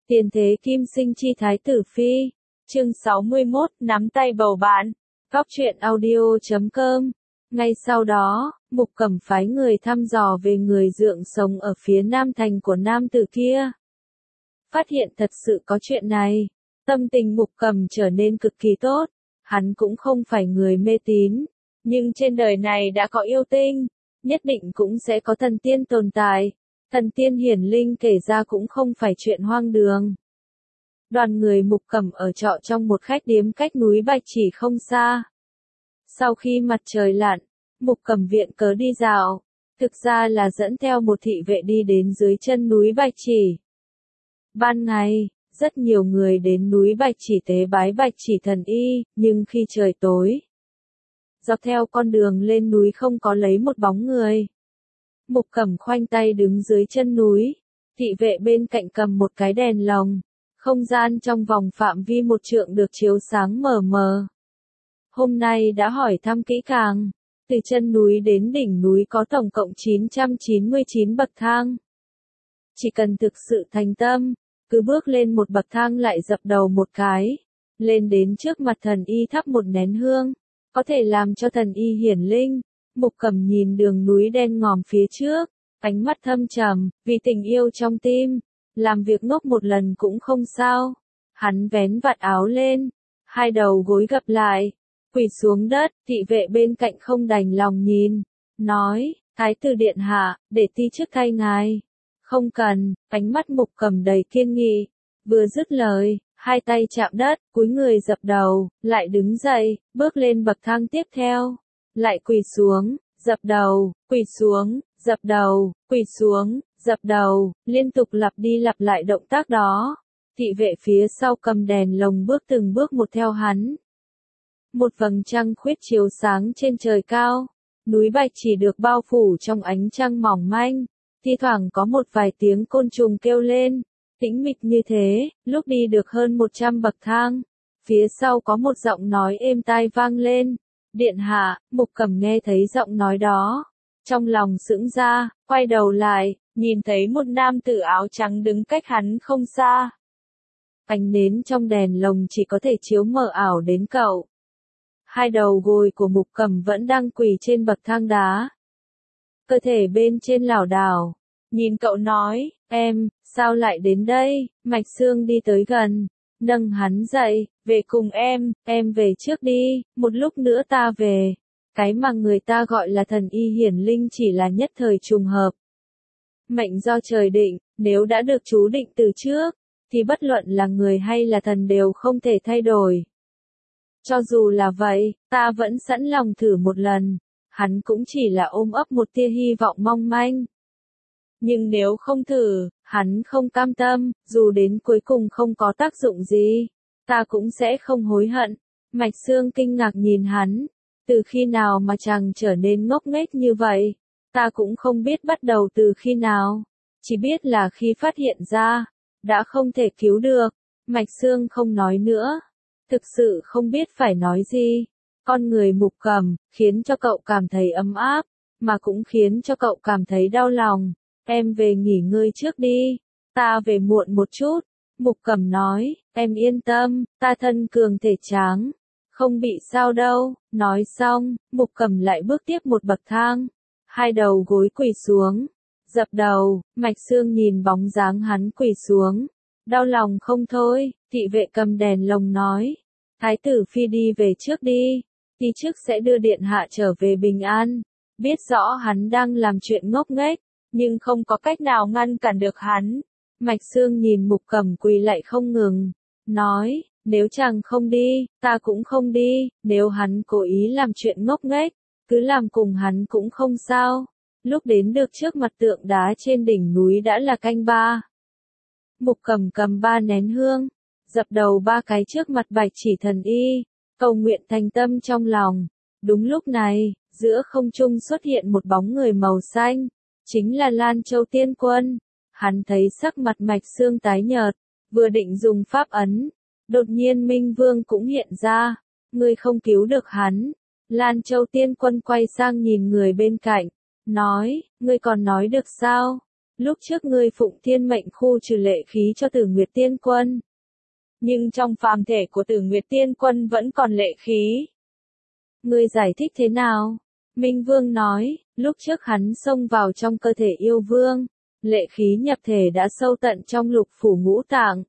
Tiền thế kim sinh chi thái tử phi. Chương 61, nắm tay bầu bạn. Góc truyện audio.com. Ngay sau đó, Mục Cẩm phái người thăm dò về người dượng sống ở phía nam thành của nam tử kia. Phát hiện thật sự có chuyện này, tâm tình Mục Cẩm trở nên cực kỳ tốt. Hắn cũng không phải người mê tín, nhưng trên đời này đã có yêu tinh, nhất định cũng sẽ có thần tiên tồn tại. Thần tiên hiển linh kể ra cũng không phải chuyện hoang đường. Đoàn người Mục Cẩm ở trọ trong một khách điếm cách núi Bạch Chỉ không xa. Sau khi mặt trời lặn, Mục Cẩm viện cớ đi dạo, thực ra là dẫn theo một thị vệ đi đến dưới chân núi Bạch Chỉ. Ban ngày, rất nhiều người đến núi Bạch Chỉ tế bái Bạch Chỉ thần y, nhưng khi trời tối, dọc theo con đường lên núi không có lấy một bóng người. Mục Cẩm khoanh tay đứng dưới chân núi, thị vệ bên cạnh cầm một cái đèn lồng, không gian trong vòng phạm vi 1 trượng được chiếu sáng mờ mờ. Hôm nay đã hỏi thăm kỹ càng, từ chân núi đến đỉnh núi có tổng cộng 999 bậc thang. Chỉ cần thực sự thành tâm, cứ bước lên một bậc thang lại dập đầu một cái, lên đến trước mặt thần y thắp một nén hương, có thể làm cho thần y hiển linh. Mục Cẩm nhìn đường núi đen ngòm phía trước, ánh mắt thâm trầm, vì tình yêu trong tim, làm việc ngốc một lần cũng không sao. Hắn vén vạt áo lên, hai đầu gối gập lại, quỳ xuống đất, thị vệ bên cạnh không đành lòng nhìn, nói, Thái tử điện hạ, để ti trước thay ngài. Không cần, ánh mắt Mục Cẩm đầy kiên nghị, vừa dứt lời, hai tay chạm đất, cúi người dập đầu, lại đứng dậy, bước lên bậc thang tiếp theo. Lại quỳ xuống, dập đầu, quỳ xuống, dập đầu, quỳ xuống, dập đầu, liên tục lặp đi lặp lại động tác đó. Thị vệ phía sau cầm đèn lồng bước từng bước một theo hắn. Một vầng trăng khuyết chiếu sáng trên trời cao, núi Bạch Chỉ được bao phủ trong ánh trăng mỏng manh, thi thoảng có một vài tiếng côn trùng kêu lên, tĩnh mịch như thế. Lúc đi được hơn 100 bậc thang, phía sau có một giọng nói êm tai vang lên. Điện hạ. Mục Cẩm nghe thấy giọng nói đó, trong lòng sững ra, quay đầu lại, nhìn thấy một nam tử áo trắng đứng cách hắn không xa. Ánh nến trong đèn lồng chỉ có thể chiếu mờ ảo đến cậu. Hai đầu gối của Mục Cẩm vẫn đang quỳ trên bậc thang đá, cơ thể bên trên lảo đảo. Nhìn cậu nói, em, sao lại đến đây? Mạch Sương đi tới gần, nâng hắn dậy, về cùng em về trước đi, một lúc nữa ta về. Cái mà người ta gọi là thần y hiển linh chỉ là nhất thời trùng hợp. Mệnh do trời định, nếu đã được chú định từ trước, thì bất luận là người hay là thần đều không thể thay đổi. Cho dù là vậy, ta vẫn sẵn lòng thử một lần. Hắn cũng chỉ là ôm ấp một tia hy vọng mong manh. Nhưng nếu không thử, hắn không cam tâm, dù đến cuối cùng không có tác dụng gì, ta cũng sẽ không hối hận. Mạch Sương kinh ngạc nhìn hắn, từ khi nào mà chàng trở nên ngốc nghếch như vậy? Ta cũng không biết bắt đầu từ khi nào, chỉ biết là khi phát hiện ra, đã không thể cứu được. Mạch Sương không nói nữa, thực sự không biết phải nói gì. Con người Mục Cẩm, khiến cho cậu cảm thấy ấm áp, mà cũng khiến cho cậu cảm thấy đau lòng. Em về nghỉ ngơi trước đi, ta về muộn một chút. Mục Cẩm nói, em yên tâm, ta thân cường thể tráng, không bị sao đâu. Nói xong, Mục Cẩm lại bước tiếp một bậc thang, hai đầu gối quỳ xuống, dập đầu. Mạch Sương nhìn bóng dáng hắn quỳ xuống, đau lòng không thôi. Thị vệ cầm đèn lồng nói, Thái tử phi đi về trước đi, đi trước sẽ đưa điện hạ trở về bình an. Biết rõ hắn đang làm chuyện ngốc nghếch, nhưng không có cách nào ngăn cản được hắn. Mạch Sương nhìn Mục Cẩm quỳ lại không ngừng, nói, nếu chàng không đi, ta cũng không đi. Nếu hắn cố ý làm chuyện ngốc nghếch, cứ làm cùng hắn cũng không sao. Lúc đến được trước mặt tượng đá trên đỉnh núi đã là canh 3. Mục Cẩm cầm 3 nén hương, dập đầu 3 cái trước mặt Bạch Chỉ thần y, cầu nguyện thành tâm trong lòng. Đúng lúc này, giữa không trung xuất hiện một bóng người màu xanh, chính là Lan Châu Tiên Quân. Hắn thấy sắc mặt Mạch Sương tái nhợt, vừa định dùng pháp ấn, đột nhiên Minh Vương cũng hiện ra. Ngươi không cứu được hắn. Lan Châu Tiên Quân quay sang nhìn người bên cạnh, nói, ngươi còn nói được sao? lúc trước ngươi phụng thiên mệnh khu trừ lệ khí cho Tử Nguyệt Tiên Quân. Nhưng trong phàm thể của Tử Nguyệt Tiên Quân vẫn còn lệ khí. Ngươi giải thích thế nào? Minh Vương nói, lúc trước hắn xông vào trong cơ thể yêu vương, lệ khí nhập thể đã sâu tận trong lục phủ ngũ tạng.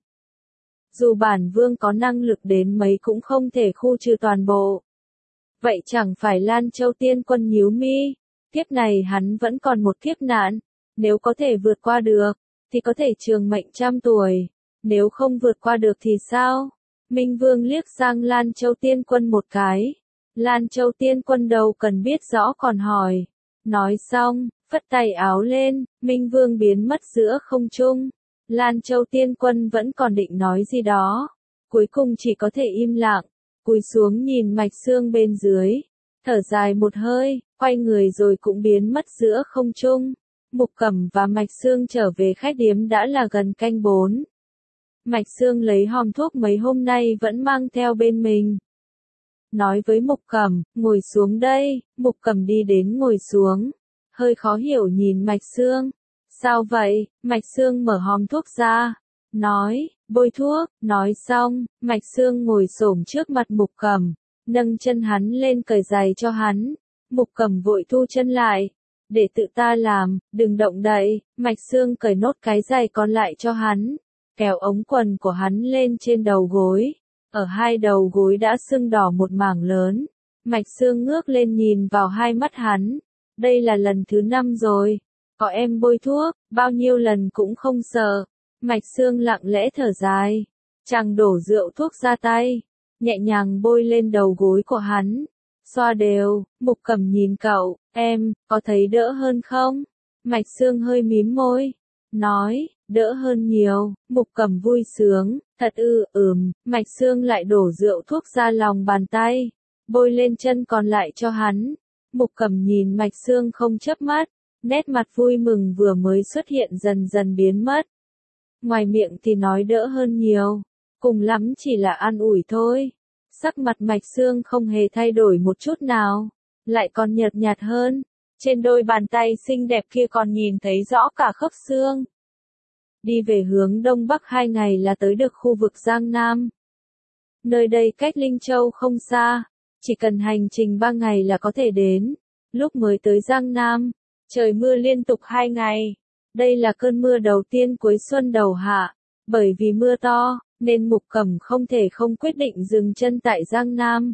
Dù bản vương có năng lực đến mấy cũng không thể khu trừ toàn bộ. Vậy chẳng phải Lan Châu Tiên Quân nhíu mi, kiếp này hắn vẫn còn một kiếp nạn, nếu có thể vượt qua được, thì có thể trường mệnh 100 tuổi, nếu không vượt qua được thì sao? Minh Vương liếc sang Lan Châu Tiên Quân một cái. Lan Châu Tiên Quân đâu cần biết rõ còn hỏi. Nói xong, phất tay áo lên, Minh Vương biến mất giữa không trung. Lan Châu Tiên Quân vẫn còn định nói gì đó, cuối cùng chỉ có thể im lặng, cúi xuống nhìn mạch xương bên dưới, thở dài một hơi, quay người rồi cũng biến mất giữa không trung. Mục Cẩm và Mạch Xương trở về khách điếm đã là gần canh 4. Mạch Xương lấy hòm thuốc mấy hôm nay vẫn mang theo bên mình. Nói với Mục Cẩm, ngồi xuống đây. Mục Cẩm đi đến ngồi xuống, hơi khó hiểu nhìn Mạch Xương. Sao vậy? Mạch Xương mở hòm thuốc ra, nói, bôi thuốc. Nói xong, Mạch Xương ngồi xổm trước mặt Mục Cẩm, nâng chân hắn lên cởi giày cho hắn. Mục Cẩm vội thu chân lại, để tự ta làm, đừng động đậy. Mạch Xương cởi nốt cái giày còn lại cho hắn, kéo ống quần của hắn lên trên đầu gối. Ở hai đầu gối đã sưng đỏ một mảng lớn. Mạch Xương ngước lên nhìn vào hai mắt hắn. Đây là lần thứ 5 rồi. Có em bôi thuốc, bao nhiêu lần cũng không sợ. Mạch Xương lặng lẽ thở dài. Chàng đổ rượu thuốc ra tay, nhẹ nhàng bôi lên đầu gối của hắn. Xoa đều. Mục Cẩm nhìn cậu, em, có thấy đỡ hơn không? Mạch Xương hơi mím môi, nói, đỡ hơn nhiều. Mục Cẩm vui sướng, thật ư? Mạch Xương lại đổ rượu thuốc ra lòng bàn tay, bôi lên chân còn lại cho hắn. Mục Cẩm nhìn Mạch Xương không chớp mắt, nét mặt vui mừng vừa mới xuất hiện dần dần biến mất. Ngoài miệng thì nói đỡ hơn nhiều, cùng lắm chỉ là an ủi thôi. Sắc mặt Mạch Xương không hề thay đổi một chút nào, lại còn nhợt nhạt hơn. Trên đôi bàn tay xinh đẹp kia còn nhìn thấy rõ cả khớp xương. Đi về hướng đông bắc 2 ngày là tới được khu vực Giang Nam. Nơi đây cách Linh Châu không xa, chỉ cần hành trình 3 ngày là có thể đến. Lúc mới tới Giang Nam, trời mưa liên tục 2 ngày. Đây là cơn mưa đầu tiên cuối xuân đầu hạ. Bởi vì mưa to, nên Mục Cẩm không thể không quyết định dừng chân tại Giang Nam.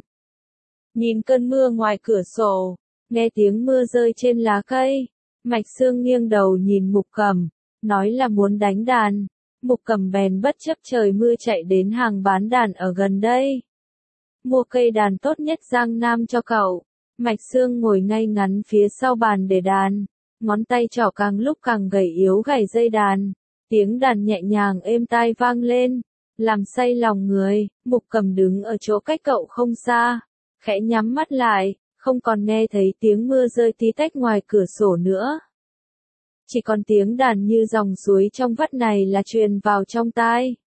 Nhìn cơn mưa ngoài cửa sổ, nghe tiếng mưa rơi trên lá cây, Mạch Xương nghiêng đầu nhìn Mục Cẩm, nói là muốn đánh đàn. Mục Cẩm bèn bất chấp trời mưa chạy đến hàng bán đàn ở gần đây. Mua cây đàn tốt nhất Giang Nam cho cậu. Mạch Xương ngồi ngay ngắn phía sau bàn để đàn, ngón tay trỏ càng lúc càng gầy yếu gảy dây đàn. Tiếng đàn nhẹ nhàng êm tai vang lên, làm say lòng người. Mục Cẩm đứng ở chỗ cách cậu không xa, khẽ nhắm mắt lại, không còn nghe thấy tiếng mưa rơi tí tách ngoài cửa sổ nữa. Chỉ còn tiếng đàn như dòng suối trong vắt này là truyền vào trong tai.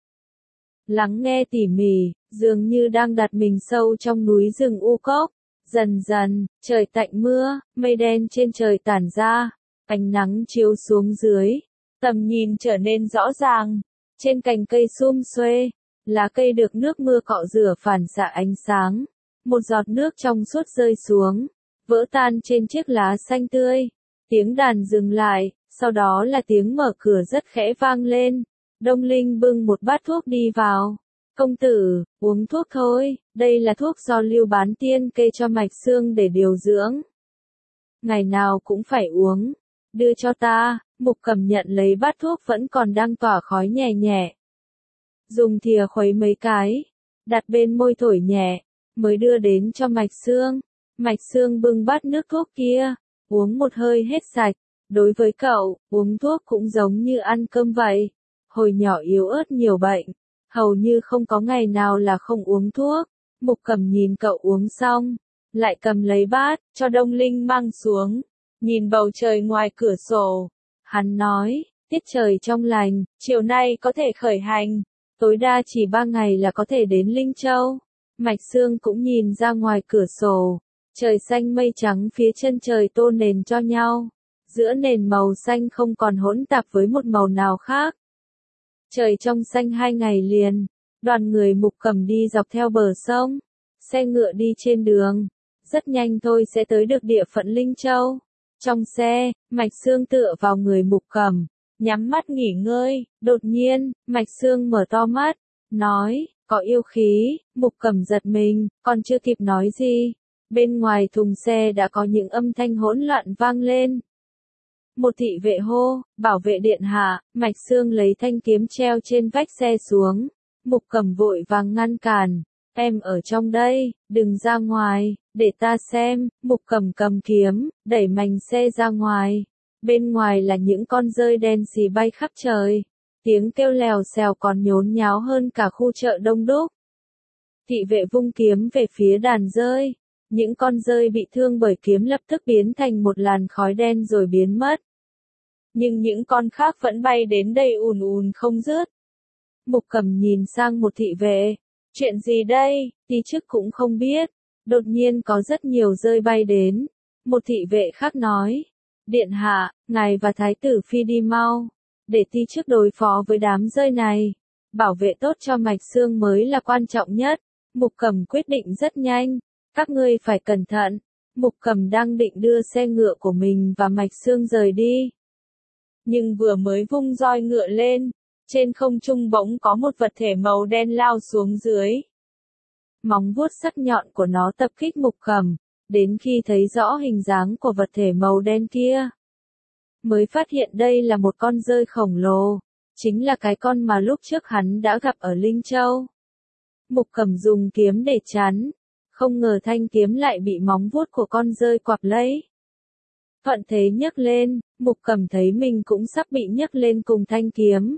Lắng nghe tỉ mỉ, dường như đang đặt mình sâu trong núi rừng u cốc. Dần dần, trời tạnh mưa, mây đen trên trời tản ra, ánh nắng chiếu xuống dưới, tầm nhìn trở nên rõ ràng. Trên cành cây sum xuê, lá cây được nước mưa cọ rửa phản xạ ánh sáng. Một giọt nước trong suốt rơi xuống, vỡ tan trên chiếc lá xanh tươi. Tiếng đàn dừng lại, sau đó là tiếng mở cửa rất khẽ vang lên. Đông Linh bưng một bát thuốc đi vào. Công tử, uống thuốc thôi, đây là thuốc do Lưu Bán Tiên kê cho Mạch Xương để điều dưỡng. Ngày nào cũng phải uống. Đưa cho ta. Mục Cẩm nhận lấy bát thuốc vẫn còn đang tỏa khói nhẹ nhẹ. Dùng thìa khuấy mấy cái, đặt bên môi thổi nhẹ, mới đưa đến cho Mạch Xương. Mạch Xương bưng bát nước thuốc kia, uống một hơi hết sạch. Đối với cậu, uống thuốc cũng giống như ăn cơm vậy. Hồi nhỏ yếu ớt nhiều bệnh, hầu như không có ngày nào là không uống thuốc. Mục Cẩm nhìn cậu uống xong, lại cầm lấy bát, cho Đông Linh mang xuống. Nhìn bầu trời ngoài cửa sổ, hắn nói, tiết trời trong lành, chiều nay có thể khởi hành, tối đa chỉ 3 ngày là có thể đến Linh Châu. Mạch Xương cũng nhìn ra ngoài cửa sổ, trời xanh mây trắng phía chân trời tô nền cho nhau. giữa nền màu xanh không còn hỗn tạp với một màu nào khác. Trời trong xanh 2 ngày liền, đoàn người Mục Cầm đi dọc theo bờ sông, xe ngựa đi trên đường, rất nhanh thôi sẽ tới được địa phận Linh Châu. Trong xe, Mạch Sương tựa vào người Mục Cầm, nhắm mắt nghỉ ngơi, đột nhiên, Mạch Sương mở to mắt, nói, có yêu khí. Mục Cầm giật mình, còn chưa kịp nói gì, bên ngoài thùng xe đã có những âm thanh hỗn loạn vang lên. Một thị vệ hô, bảo vệ điện hạ. Mạch Sương lấy thanh kiếm treo trên vách xe xuống. Mục Cầm vội vàng ngăn cản, em ở trong đây, đừng ra ngoài, để ta xem. Mục Cầm cầm kiếm, đẩy mành xe ra ngoài. Bên ngoài là những con dơi đen xì bay khắp trời. Tiếng kêu lèo xèo còn nhốn nháo hơn cả khu chợ đông đúc. Thị vệ vung kiếm về phía đàn dơi. Những con dơi bị thương bởi kiếm lập tức biến thành một làn khói đen rồi biến mất. Nhưng những con khác vẫn bay đến đây ùn ùn không dứt. Mục Cầm nhìn sang một thị vệ. Chuyện gì đây? Tí chức cũng không biết. Đột nhiên có rất nhiều dơi bay đến. Một thị vệ khác nói. Điện hạ, ngài và thái tử phi đi mau. Để tí chức đối phó với đám dơi này. Bảo vệ tốt cho Mạch Sương mới là quan trọng nhất. Mục Cầm quyết định rất nhanh. Các ngươi phải cẩn thận. Mục Cầm đang định đưa xe ngựa của mình và Mạch Sương rời đi. Nhưng vừa mới vung roi ngựa lên, trên không trung bỗng có một vật thể màu đen lao xuống dưới. Móng vuốt sắc nhọn của nó tập kích Mục Cầm, đến khi thấy rõ hình dáng của vật thể màu đen kia, mới phát hiện đây là một con dơi khổng lồ, chính là cái con mà lúc trước hắn đã gặp ở Linh Châu. Mục Cầm dùng kiếm để chắn, không ngờ thanh kiếm lại bị móng vuốt của con dơi quặp lấy. Thuận thế nhấc lên, Mục Cầm thấy mình cũng sắp bị nhấc lên cùng thanh kiếm.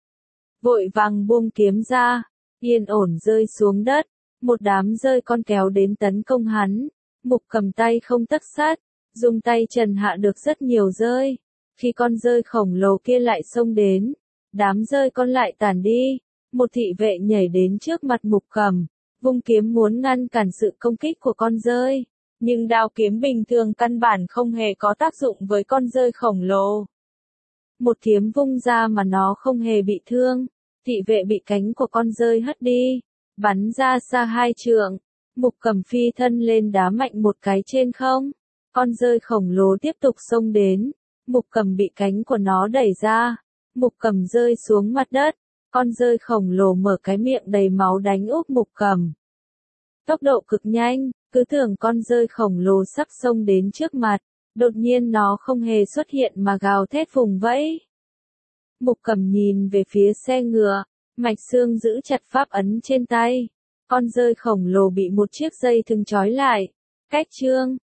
Vội vàng buông kiếm ra, yên ổn rơi xuống đất, một đám dơi con kéo đến tấn công hắn. Mục Cầm tay không tấc sắt, dùng tay trần hạ được rất nhiều dơi. Khi con dơi khổng lồ kia lại xông đến, đám dơi con lại tản đi. Một thị vệ nhảy đến trước mặt Mục Cầm, vung kiếm muốn ngăn cản sự công kích của con dơi. Nhưng đao kiếm bình thường căn bản không hề có tác dụng với con dơi khổng lồ. Một kiếm vung ra mà nó không hề bị thương. Thị vệ bị cánh của con dơi hất đi, bắn ra xa 2 trượng. Mục Cầm phi thân lên đá mạnh một cái trên không. Con dơi khổng lồ tiếp tục xông đến. Mục Cầm bị cánh của nó đẩy ra. Mục Cầm rơi xuống mặt đất. Con dơi khổng lồ mở cái miệng đầy máu đánh úp Mục Cầm. Tốc độ cực nhanh, cứ tưởng con dơi khổng lồ sắp xông đến trước mặt. Đột nhiên nó không hề xuất hiện mà gào thét vùng vẫy. Mục Cầm nhìn về phía xe ngựa, Mạch Sương giữ chặt pháp ấn trên tay. Con dơi khổng lồ bị một chiếc dây thừng trói lại. Cách chương